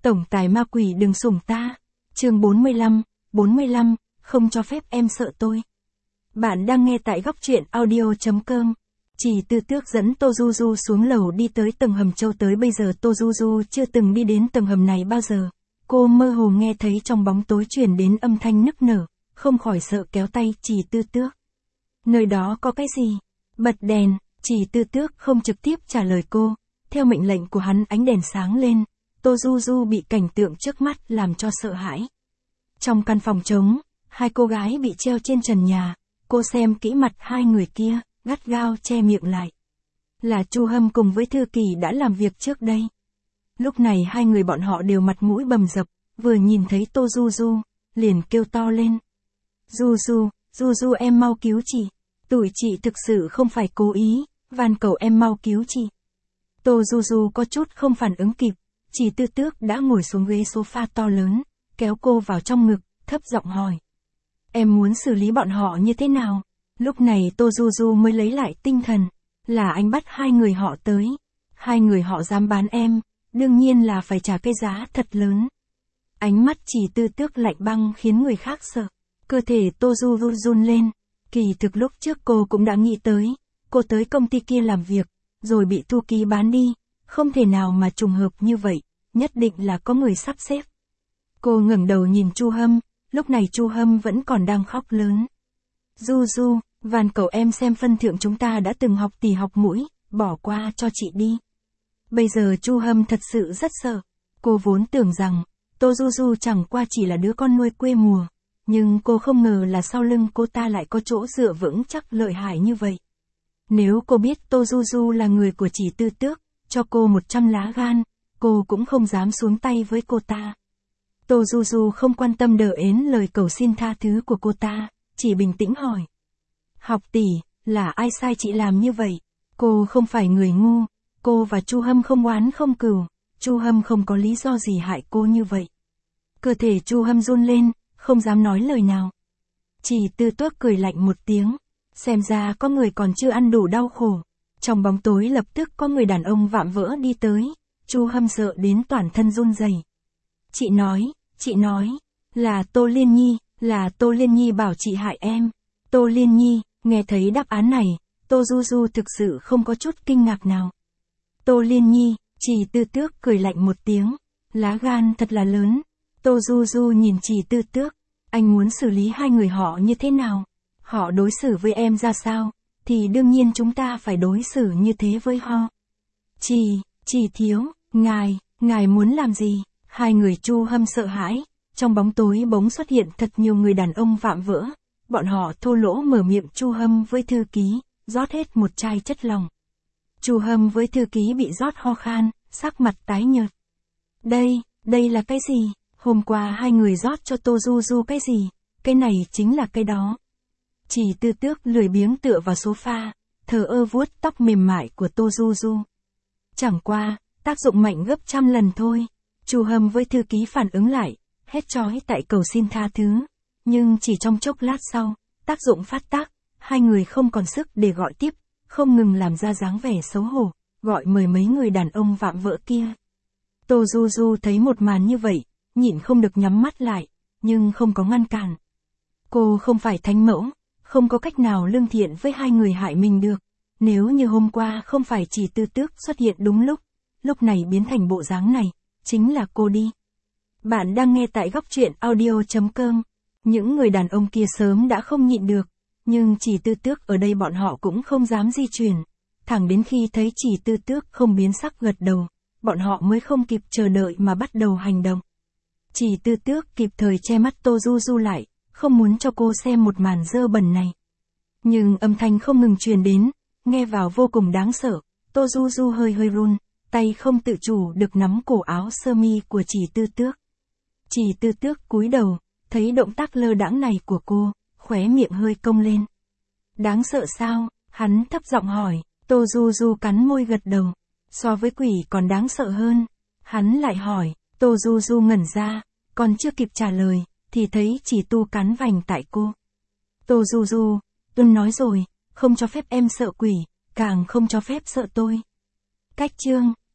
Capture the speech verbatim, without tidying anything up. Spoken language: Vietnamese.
Tổng tài ma quỷ đừng sủng ta. Chương bốn mươi lăm, bốn mươi lăm, không cho phép em sợ tôi. Bạn đang nghe tại góc truyện audio chấm com. Chỉ Tư Tước dẫn Tô Du Du xuống lầu đi tới tầng hầm Châu, tới bây giờ Tô Du Du chưa từng đi đến tầng hầm này bao giờ. Cô mơ hồ nghe thấy trong bóng tối truyền đến âm thanh nức nở, không khỏi sợ kéo tay Chỉ Tư Tước. Nơi đó có cái gì? Bật đèn. Chỉ Tư Tước không trực tiếp trả lời cô. Theo mệnh lệnh của hắn, ánh đèn sáng lên. Tô Du Du bị cảnh tượng trước mắt làm cho sợ hãi. Trong căn phòng trống, hai cô gái bị treo trên trần nhà. Cô xem kỹ mặt hai người kia, gắt gao che miệng lại. Là Chu Hâm cùng với Thư Kỳ đã làm việc trước đây. Lúc này hai người bọn họ đều mặt mũi bầm dập, vừa nhìn thấy Tô Du Du, liền kêu to lên. Du Du, Du Du em mau cứu chị. Tụi chị thực sự không phải cố ý, van cầu em mau cứu chị. Tô Du Du có chút không phản ứng kịp. Chỉ Tư Tước đã ngồi xuống ghế sofa to lớn, kéo cô vào trong ngực, thấp giọng hỏi. Em muốn xử lý bọn họ như thế nào? Lúc này Tô Du Du mới lấy lại tinh thần. Là anh bắt hai người họ tới. Hai người họ dám bán em, đương nhiên là phải trả cái giá thật lớn. Ánh mắt Chỉ Tư Tước lạnh băng khiến người khác sợ. Cơ thể Tô Du Du run lên. Kỳ thực lúc trước cô cũng đã nghĩ tới. Cô tới công ty kia làm việc, rồi bị Thu Ký bán đi. Không thể nào mà trùng hợp như vậy, nhất định là có người sắp xếp. Cô ngẩng đầu nhìn Chu Hâm, lúc này Chu Hâm vẫn còn đang khóc lớn. Du Du, van cầu em xem phân thượng chúng ta đã từng học tỉ học mũi, bỏ qua cho chị đi. Bây giờ Chu Hâm thật sự rất sợ. Cô vốn tưởng rằng, Tô Du Du chẳng qua chỉ là đứa con nuôi quê mùa. Nhưng cô không ngờ là sau lưng cô ta lại có chỗ dựa vững chắc lợi hại như vậy. Nếu cô biết Tô Du Du là người của Chỉ Tư Tước, cho cô một trăm lá gan, cô cũng không dám xuống tay với cô ta. Tô Du Du không quan tâm đờ ến lời cầu xin tha thứ của cô ta, chỉ bình tĩnh hỏi. Học tỷ, là ai sai chị làm như vậy? Cô không phải người ngu, cô và Chu Hâm không oán không cừu, Chu Hâm không có lý do gì hại cô như vậy. Cơ thể Chu Hâm run lên, không dám nói lời nào. Chỉ Tư Tước cười lạnh một tiếng, xem ra có người còn chưa ăn đủ đau khổ. Trong bóng tối lập tức có người đàn ông vạm vỡ đi tới, Chu Hâm sợ đến toàn thân run rẩy. Chị nói, chị nói, là Tô Liên Nhi, là Tô Liên Nhi bảo chị hại em. Tô Liên Nhi, nghe thấy đáp án này, Tô Du Du thực sự không có chút kinh ngạc nào. Tô Liên Nhi, Chỉ Tư Tước cười lạnh một tiếng, lá gan thật là lớn. Tô Du Du nhìn Chỉ Tư Tước, anh muốn xử lý hai người họ như thế nào? Họ đối xử với em ra sao? Thì đương nhiên chúng ta phải đối xử như thế với họ. Chỉ, chỉ thiếu, ngài, ngài muốn làm gì? Hai người Chu Hâm sợ hãi, trong bóng tối bỗng xuất hiện thật nhiều người đàn ông vạm vỡ. Bọn họ thô lỗ mở miệng Chu Hâm với Thư Ký, rót hết một chai chất lỏng. Chu Hâm với Thư Ký bị rót ho khan, sắc mặt tái nhợt. Đây, đây là cái gì? Hôm qua hai người rót cho Tô Du Du cái gì? Cái này chính là cái đó. Chỉ Tư Tước lười biếng tựa vào sofa, thờ ơ vuốt tóc mềm mại của Tô Du Du. Chẳng qua, tác dụng mạnh gấp trăm lần thôi. Chu Hâm với Thư Ký phản ứng lại, hét chói tại cầu xin tha thứ. Nhưng chỉ trong chốc lát sau, tác dụng phát tác, hai người không còn sức để gọi tiếp, không ngừng làm ra dáng vẻ xấu hổ, gọi mời mấy người đàn ông vạm vỡ kia. Tô Du Du thấy một màn như vậy, nhịn không được nhắm mắt lại, nhưng không có ngăn cản. Cô không phải thánh mẫu, không có cách nào lương thiện với hai người hại mình được. Nếu như hôm qua không phải Chỉ Tư Tước xuất hiện đúng lúc, lúc này biến thành bộ dáng này, chính là cô đi. Bạn đang nghe tại góc truyện audio chấm com. Những người đàn ông kia sớm đã không nhịn được, nhưng Chỉ Tư Tước ở đây bọn họ cũng không dám di chuyển. Thẳng đến khi thấy Chỉ Tư Tước không biến sắc gật đầu, bọn họ mới không kịp chờ đợi mà bắt đầu hành động. Chỉ Tư Tước kịp thời che mắt Tô Du Du lại, không muốn cho cô xem một màn dơ bẩn này. Nhưng âm thanh không ngừng truyền đến, nghe vào vô cùng đáng sợ. Tô Du Du hơi hơi run, tay không tự chủ được nắm cổ áo sơ mi của Chỉ Tư Tước. Chỉ Tư Tước cúi đầu, thấy động tác lơ đãng này của cô, khóe miệng hơi cong lên. Đáng sợ sao? Hắn thấp giọng hỏi. Tô Du Du cắn môi gật đầu. So với quỷ còn đáng sợ hơn. Hắn lại hỏi. Tô Du Du ngẩn ra, còn chưa kịp trả lời, thì thấy Chỉ Tu cắn vành tại cô. Tô Du Du, tôi nói rồi, không cho phép em sợ quỷ, càng không cho phép sợ tôi. Cách chương